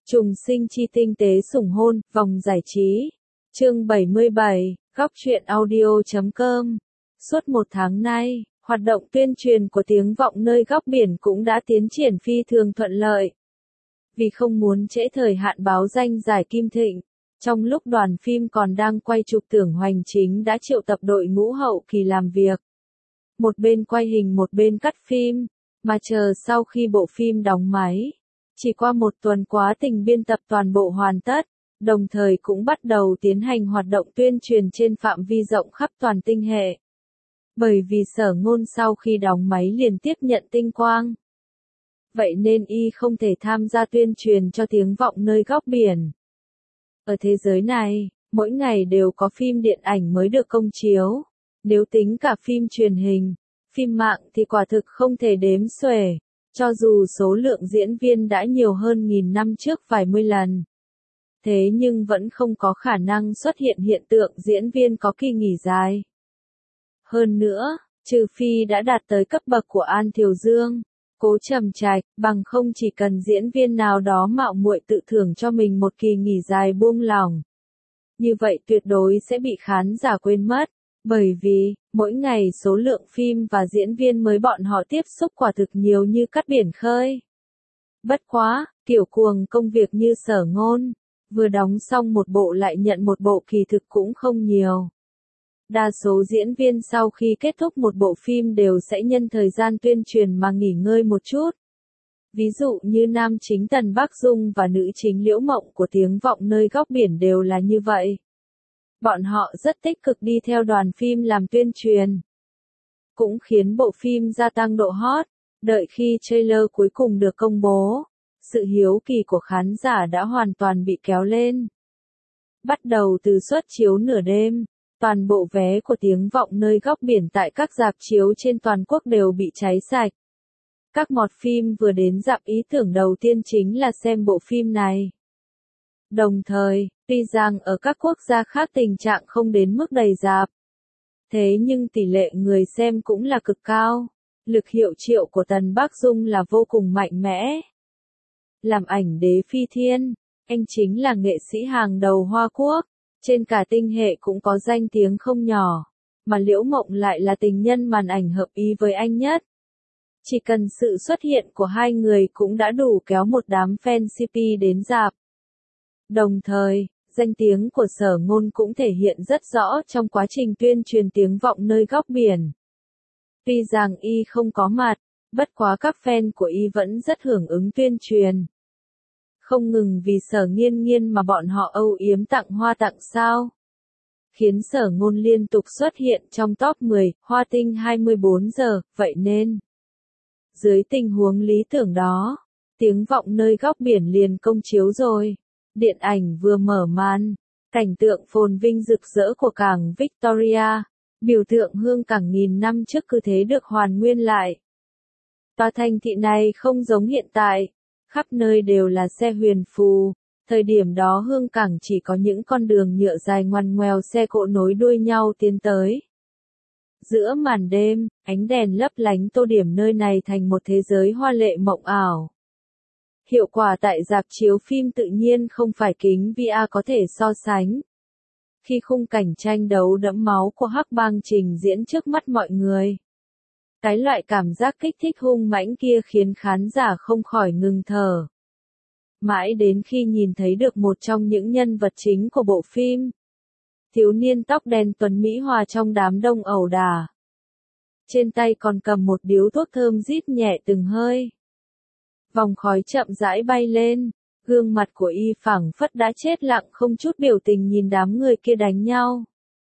Trùng sinh chi tinh tế sủng hôn, vòng giải trí. Chương 77, góc truyện audio.com. Suốt một tháng nay, hoạt động tuyên truyền của Tiếng Vọng Nơi Góc Biển cũng đã tiến triển phi thường thuận lợi. Vì không muốn trễ thời hạn báo danh giải Kim Thịnh, trong lúc đoàn phim còn đang quay chụp, Tưởng Hoành Chính đã triệu tập đội ngũ hậu kỳ làm việc. Một bên quay hình một bên cắt phim, mà chờ sau khi bộ phim đóng máy. Chỉ qua một tuần quá trình biên tập toàn bộ hoàn tất, đồng thời cũng bắt đầu tiến hành hoạt động tuyên truyền trên phạm vi rộng khắp toàn tinh hệ. Bởi vì Sở Ngôn sau khi đóng máy liền tiếp nhận tinh quang. Vậy nên y không thể tham gia tuyên truyền cho Tiếng Vọng Nơi Góc Biển. Ở thế giới này, mỗi ngày đều có phim điện ảnh mới được công chiếu. Nếu tính cả phim truyền hình, phim mạng thì quả thực không thể đếm xuể. Cho dù số lượng diễn viên đã nhiều hơn nghìn năm trước vài mươi lần. Thế nhưng vẫn không có khả năng xuất hiện hiện tượng diễn viên có kỳ nghỉ dài. Hơn nữa, trừ phi đã đạt tới cấp bậc của An Thiều Dương, Cố Trầm Trạch, bằng không chỉ cần diễn viên nào đó mạo muội tự thưởng cho mình một kỳ nghỉ dài buông lỏng. Như vậy tuyệt đối sẽ bị khán giả quên mất. Bởi vì, mỗi ngày số lượng phim và diễn viên mới bọn họ tiếp xúc quả thực nhiều như cát biển khơi. Bất quá, kiểu cuồng công việc như Sở Ngôn, vừa đóng xong một bộ lại nhận một bộ kỳ thực cũng không nhiều. Đa số diễn viên sau khi kết thúc một bộ phim đều sẽ nhân thời gian tuyên truyền mà nghỉ ngơi một chút. Ví dụ như nam chính Tần Bắc Dung và nữ chính Liễu Mộng của Tiếng Vọng Nơi Góc Biển đều là như vậy. Bọn họ rất tích cực đi theo đoàn phim làm tuyên truyền. Cũng khiến bộ phim gia tăng độ hot. Đợi khi trailer cuối cùng được công bố, sự hiếu kỳ của khán giả đã hoàn toàn bị kéo lên. Bắt đầu từ suất chiếu nửa đêm, toàn bộ vé của Tiếng Vọng Nơi Góc Biển tại các rạp chiếu trên toàn quốc đều bị cháy sạch. Các mọt phim vừa đến rạp ý tưởng đầu tiên chính là xem bộ phim này. Đồng thời, tuy rằng ở các quốc gia khác tình trạng không đến mức đầy rạp, thế nhưng tỷ lệ người xem cũng là cực cao. Lực hiệu triệu của Tần Bắc Dung là vô cùng mạnh mẽ. Làm ảnh đế phi thiên, anh chính là nghệ sĩ hàng đầu Hoa Quốc, trên cả tinh hệ cũng có danh tiếng không nhỏ, mà Liễu Mộng lại là tình nhân màn ảnh hợp ý với anh nhất. Chỉ cần sự xuất hiện của hai người cũng đã đủ kéo một đám fan CP đến rạp. Đồng thời, danh tiếng của Sở Ngôn cũng thể hiện rất rõ trong quá trình tuyên truyền Tiếng Vọng Nơi Góc Biển. Tuy rằng y không có mặt, bất quá các fan của y vẫn rất hưởng ứng tuyên truyền. Không ngừng vì Sở Nghiên Nghiên mà bọn họ âu yếm tặng hoa tặng sao. Khiến Sở Ngôn liên tục xuất hiện trong top 10, Hoa Tinh 24 giờ, vậy nên. Dưới tình huống lý tưởng đó, Tiếng Vọng Nơi Góc Biển liền công chiếu rồi. Điện ảnh vừa mở màn, cảnh tượng phồn vinh rực rỡ của cảng Victoria, biểu tượng hương cảng nghìn năm trước cứ thế được hoàn nguyên lại. Tòa thành thị này không giống hiện tại, khắp nơi đều là xe huyền phù, thời điểm đó hương cảng chỉ có những con đường nhựa dài ngoằn ngoèo xe cộ nối đuôi nhau tiến tới. Giữa màn đêm, ánh đèn lấp lánh tô điểm nơi này thành một thế giới hoa lệ mộng ảo. Hiệu quả tại rạp chiếu phim tự nhiên không phải kính VR có thể so sánh. Khi khung cảnh tranh đấu đẫm máu của Hắc Bang trình diễn trước mắt mọi người, cái loại cảm giác kích thích hung mãnh kia khiến khán giả không khỏi ngừng thở. Mãi đến khi nhìn thấy được một trong những nhân vật chính của bộ phim, thiếu niên tóc đen tuấn mỹ hòa trong đám đông ẩu đả. Trên tay còn cầm một điếu thuốc thơm rít nhẹ từng hơi. Vòng khói chậm rãi bay lên, gương mặt của y phảng phất đã chết lặng không chút biểu tình nhìn đám người kia đánh nhau.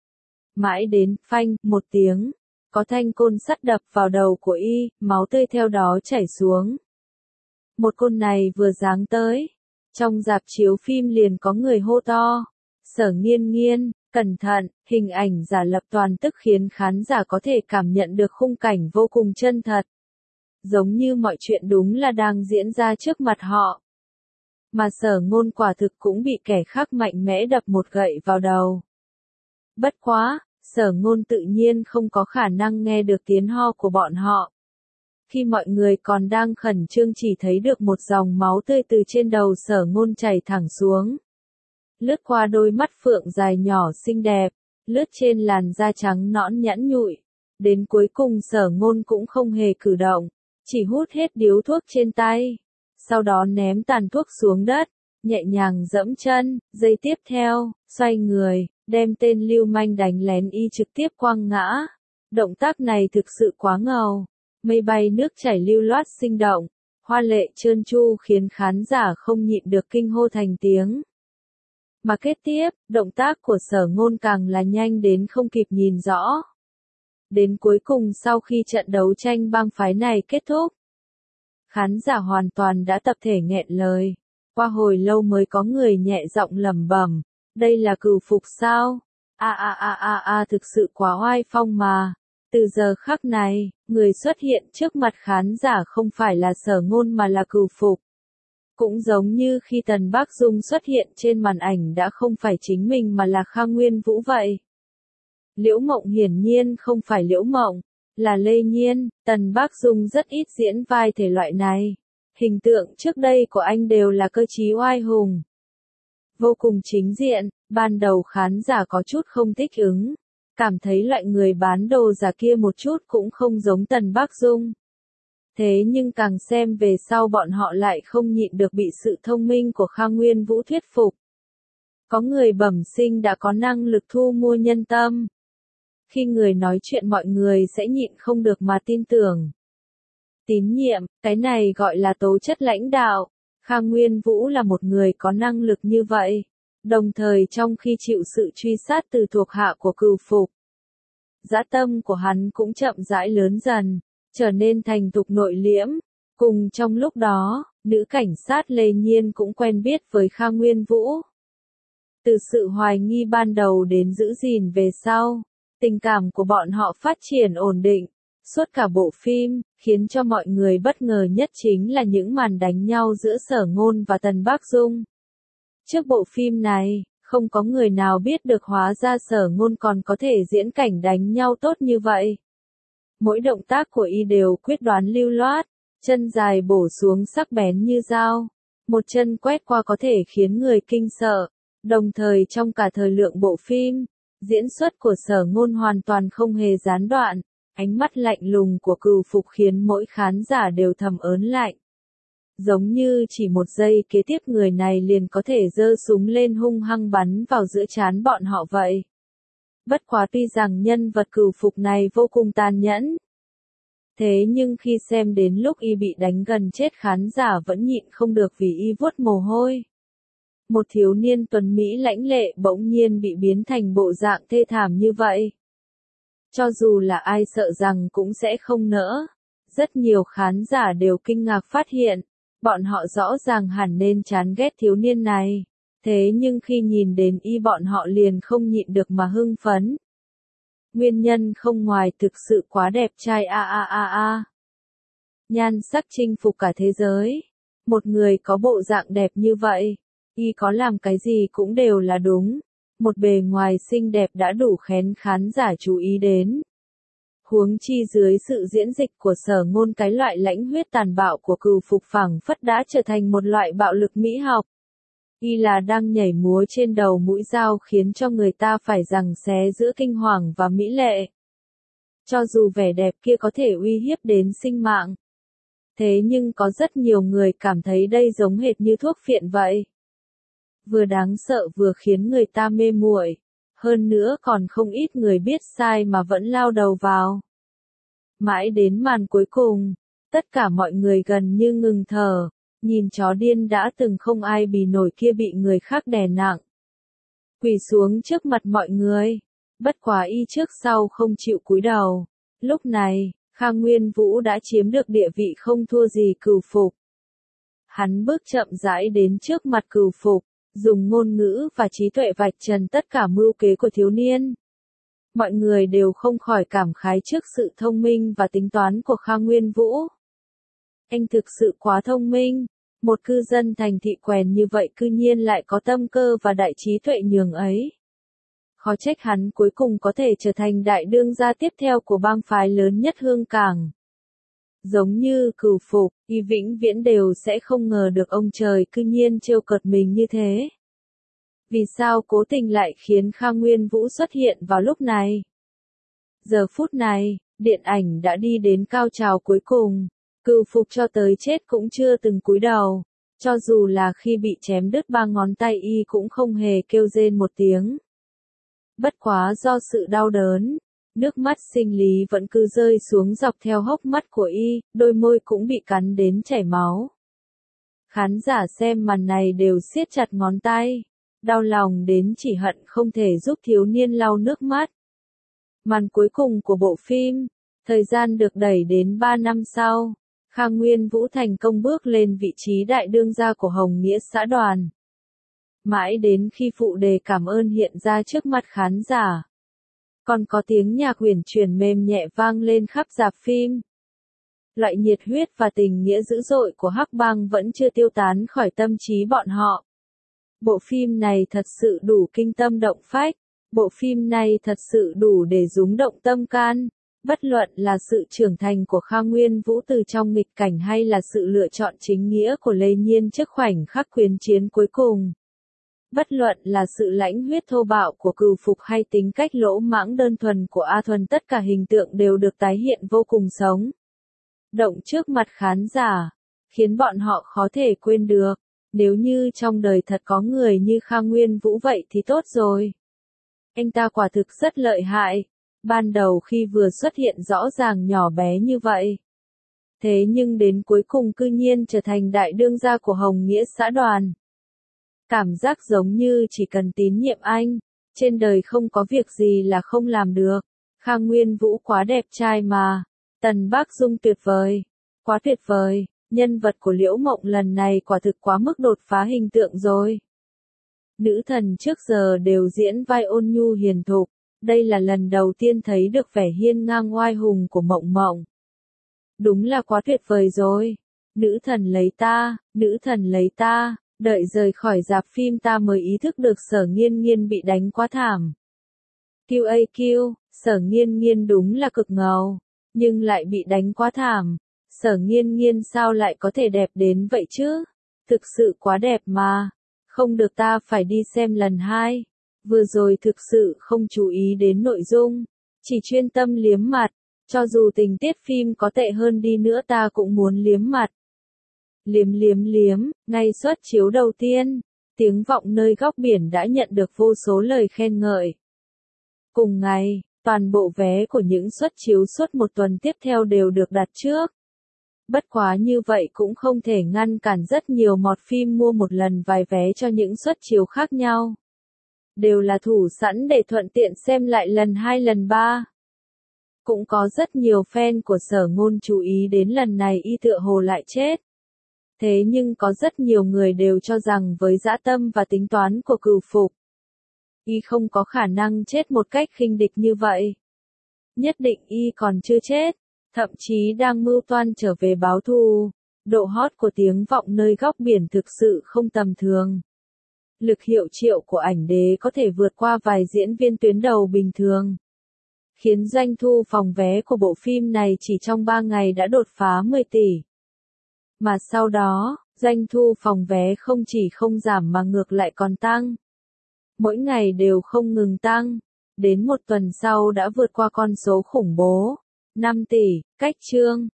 Mãi đến, phanh, một tiếng, có thanh côn sắt đập vào đầu của y, máu tươi theo đó chảy xuống. Một côn này vừa giáng tới, trong rạp chiếu phim liền có người hô to, Sở Nghiên Nghiên, cẩn thận, hình ảnh giả lập toàn tức khiến khán giả có thể cảm nhận được khung cảnh vô cùng chân thật. Giống như mọi chuyện đúng là đang diễn ra trước mặt họ. Mà Sở Ngôn quả thực cũng bị kẻ khác mạnh mẽ đập một gậy vào đầu. Bất quá, Sở Ngôn tự nhiên không có khả năng nghe được tiếng ho của bọn họ. Khi mọi người còn đang khẩn trương chỉ thấy được một dòng máu tươi từ trên đầu Sở Ngôn chảy thẳng xuống. Lướt qua đôi mắt phượng dài nhỏ xinh đẹp, lướt trên làn da trắng nõn nhẵn nhụi. Đến cuối cùng Sở Ngôn cũng không hề cử động, chỉ hút hết điếu thuốc trên tay. Sau đó ném tàn thuốc xuống đất, nhẹ nhàng dẫm chân, giây tiếp theo, xoay người, đem tên lưu manh đánh lén y trực tiếp quăng ngã. Động tác này thực sự quá ngầu. Mây bay nước chảy lưu loát sinh động, hoa lệ trơn tru khiến khán giả không nhịn được kinh hô thành tiếng. Mà kế tiếp, động tác của Sở Ngôn càng là nhanh đến không kịp nhìn rõ. Đến cuối cùng sau khi trận đấu tranh bang phái này kết thúc, khán giả hoàn toàn đã tập thể nghẹn lời. Qua hồi lâu mới có người nhẹ giọng lẩm bẩm, đây là cừu phục sao? Thực sự quá oai phong mà. Từ giờ khắc này, người xuất hiện trước mặt khán giả không phải là Sở Ngôn mà là cừu phục. Cũng giống như khi Tần Bác Dung xuất hiện trên màn ảnh đã không phải chính mình mà là Kha Nguyên Vũ vậy. Liễu Mộng hiển nhiên không phải Liễu Mộng, là Lê Nhiên. Tần Bác Dung rất ít diễn vai thể loại này. Hình tượng trước đây của anh đều là cơ trí oai hùng, vô cùng chính diện. Ban đầu khán giả có chút không thích ứng, cảm thấy loại người bán đồ giả kia một chút cũng không giống Tần Bác Dung. Thế nhưng càng xem về sau bọn họ lại không nhịn được bị sự thông minh của Kha Nguyên Vũ thuyết phục. Có người bẩm sinh đã có năng lực thu mua nhân tâm. Khi người nói chuyện mọi người sẽ nhịn không được mà tin tưởng. Tín nhiệm, cái này gọi là tố chất lãnh đạo. Kha Nguyên Vũ là một người có năng lực như vậy. Đồng thời trong khi chịu sự truy sát từ thuộc hạ của cừu phục, dã tâm của hắn cũng chậm rãi lớn dần, trở nên thành thục nội liễm. Cùng trong lúc đó, nữ cảnh sát Lê Nhiên cũng quen biết với Kha Nguyên Vũ. Từ sự hoài nghi ban đầu đến giữ gìn về sau, tình cảm của bọn họ phát triển ổn định. Suốt cả bộ phim, khiến cho mọi người bất ngờ nhất chính là những màn đánh nhau giữa Sở Ngôn và Tần Bác Dung. Trước bộ phim này, không có người nào biết được hóa ra Sở Ngôn còn có thể diễn cảnh đánh nhau tốt như vậy. Mỗi động tác của y đều quyết đoán lưu loát, chân dài bổ xuống sắc bén như dao. Một chân quét qua có thể khiến người kinh sợ. Đồng thời trong cả thời lượng bộ phim, diễn xuất của Sở Ngôn hoàn toàn không hề gián đoạn. Ánh mắt lạnh lùng của cừu phục khiến mỗi khán giả đều thầm ớn lạnh. Giống như chỉ một giây kế tiếp người này liền có thể giơ súng lên hung hăng bắn vào giữa trán bọn họ vậy. Bất quá tuy rằng nhân vật cừu phục này vô cùng tàn nhẫn. Thế nhưng khi xem đến lúc y bị đánh gần chết khán giả vẫn nhịn không được vì y vuốt mồ hôi. Một thiếu niên tuấn mỹ lãnh lệ bỗng nhiên bị biến thành bộ dạng thê thảm như vậy. Cho dù là ai sợ rằng cũng sẽ không nỡ. Rất nhiều khán giả đều kinh ngạc phát hiện, bọn họ rõ ràng hẳn nên chán ghét thiếu niên này. Thế nhưng khi nhìn đến y bọn họ liền không nhịn được mà hưng phấn. Nguyên nhân không ngoài thực sự quá đẹp trai Nhan sắc chinh phục cả thế giới. Một người có bộ dạng đẹp như vậy, y có làm cái gì cũng đều là đúng. Một bề ngoài xinh đẹp đã đủ khiến khán giả chú ý đến. Huống chi dưới sự diễn dịch của Sở Ngôn cái loại lãnh huyết tàn bạo của cừu phục phảng phất đã trở thành một loại bạo lực mỹ học. Y là đang nhảy múa trên đầu mũi dao khiến cho người ta phải giằng xé giữa kinh hoàng và mỹ lệ. Cho dù vẻ đẹp kia có thể uy hiếp đến sinh mạng. Thế nhưng có rất nhiều người cảm thấy đây giống hệt như thuốc phiện vậy. Vừa đáng sợ vừa khiến người ta mê muội. Hơn nữa còn không ít người biết sai mà vẫn lao đầu vào. Mãi đến màn cuối cùng, tất cả mọi người gần như ngừng thở, nhìn chó điên đã từng không ai bì nổi kia bị người khác đè nặng. Quỳ xuống trước mặt mọi người, bất quá y trước sau không chịu cúi đầu. Lúc này, Kha Nguyên Vũ đã chiếm được địa vị không thua gì cừu phục. Hắn bước chậm rãi đến trước mặt cừu phục, dùng ngôn ngữ và trí tuệ vạch trần tất cả mưu kế của thiếu niên. Mọi người đều không khỏi cảm khái trước sự thông minh và tính toán của Kha Nguyên Vũ. Anh thực sự quá thông minh, một cư dân thành thị quèn như vậy cư nhiên lại có tâm cơ và đại trí tuệ nhường ấy. Khó trách hắn cuối cùng có thể trở thành đại đương gia tiếp theo của bang phái lớn nhất Hương Cảng. Giống như Cửu Phục, y vĩnh viễn đều sẽ không ngờ được ông trời cư nhiên trêu cợt mình như thế. Vì sao cố tình lại khiến Kha Nguyên Vũ xuất hiện vào lúc này? Giờ phút này, điện ảnh đã đi đến cao trào cuối cùng. Cửu Phục cho tới chết cũng chưa từng cúi đầu. Cho dù là khi bị chém đứt 3 ngón tay y cũng không hề kêu rên một tiếng. Bất quá do sự đau đớn, nước mắt sinh lý vẫn cứ rơi xuống dọc theo hốc mắt của y, đôi môi cũng bị cắn đến chảy máu. Khán giả xem màn này đều siết chặt ngón tay, đau lòng đến chỉ hận không thể giúp thiếu niên lau nước mắt. Màn cuối cùng của bộ phim, thời gian được đẩy đến 3 năm sau, Kha Nguyên Vũ thành công bước lên vị trí đại đương gia của Hồng Nghĩa xã đoàn. Mãi đến khi phụ đề cảm ơn hiện ra trước mặt khán giả, còn có tiếng nhạc uyển chuyển mềm nhẹ vang lên khắp rạp phim. Loại nhiệt huyết và tình nghĩa dữ dội của Hắc Bang vẫn chưa tiêu tán khỏi tâm trí bọn họ. Bộ phim này thật sự đủ kinh tâm động phách, bộ phim này thật sự đủ để rung động tâm can. Bất luận là sự trưởng thành của Kha Nguyên Vũ từ trong nghịch cảnh hay là sự lựa chọn chính nghĩa của Lê Nhiên trước khoảnh khắc quyết chiến cuối cùng. Bất luận là sự lãnh huyết thô bạo của Cửu Phục hay tính cách lỗ mãng đơn thuần của A Thuần, tất cả hình tượng đều được tái hiện vô cùng sống động trước mặt khán giả, khiến bọn họ khó thể quên được. Nếu như trong đời thật có người như Kha Nguyên Vũ vậy thì tốt rồi. Anh ta quả thực rất lợi hại. Ban đầu khi vừa xuất hiện rõ ràng nhỏ bé như vậy. Thế nhưng đến cuối cùng cư nhiên trở thành đại đương gia của Hồng Nghĩa xã đoàn. Cảm giác giống như chỉ cần tín nhiệm anh, trên đời không có việc gì là không làm được. Kha Nguyên Vũ quá đẹp trai mà. Tần Bác Dung tuyệt vời. Quá tuyệt vời, nhân vật của Liễu Mộng lần này quả thực quá mức đột phá hình tượng rồi. Nữ thần trước giờ đều diễn vai ôn nhu hiền thục. Đây là lần đầu tiên thấy được vẻ hiên ngang oai hùng của Mộng Mộng. Đúng là quá tuyệt vời rồi. Nữ thần lấy ta, nữ thần lấy ta. Đợi rời khỏi rạp phim ta mới ý thức được Sở Nghiên Nghiên bị đánh quá thảm. QAQ, Sở Nghiên Nghiên đúng là cực ngầu, nhưng lại bị đánh quá thảm. Sở Nghiên Nghiên sao lại có thể đẹp đến vậy chứ? Thực sự quá đẹp mà. Không được, ta phải đi xem lần 2. Vừa rồi thực sự không chú ý đến nội dung, chỉ chuyên tâm liếm mặt. Cho dù tình tiết phim có tệ hơn đi nữa ta cũng muốn liếm mặt. Liếm liếm liếm, ngay suất chiếu đầu tiên, Tiếng Vọng Nơi Góc Biển đã nhận được vô số lời khen ngợi. Cùng ngày, toàn bộ vé của những suất chiếu suốt một tuần tiếp theo đều được đặt trước. Bất quá như vậy cũng không thể ngăn cản rất nhiều mọt phim mua một lần vài vé cho những suất chiếu khác nhau. Đều là thủ sẵn để thuận tiện xem lại lần 2 lần 3. Cũng có rất nhiều fan của Sở Ngôn chú ý đến lần này y tựa hồ lại chết. Thế nhưng có rất nhiều người đều cho rằng với dã tâm và tính toán của Cửu Phục, y không có khả năng chết một cách khinh địch như vậy. Nhất định y còn chưa chết, thậm chí đang mưu toan trở về báo thù. Độ hot của Tiếng Vọng Nơi Góc Biển thực sự không tầm thường. Lực hiệu triệu của ảnh đế có thể vượt qua vài diễn viên tuyến đầu bình thường, khiến doanh thu phòng vé của bộ phim này chỉ trong 3 ngày đã đột phá 10 tỷ. Mà sau đó, doanh thu phòng vé không chỉ không giảm mà ngược lại còn tăng. Mỗi ngày đều không ngừng tăng. Đến một tuần sau đã vượt qua con số khủng bố 5 tỷ. Cách chương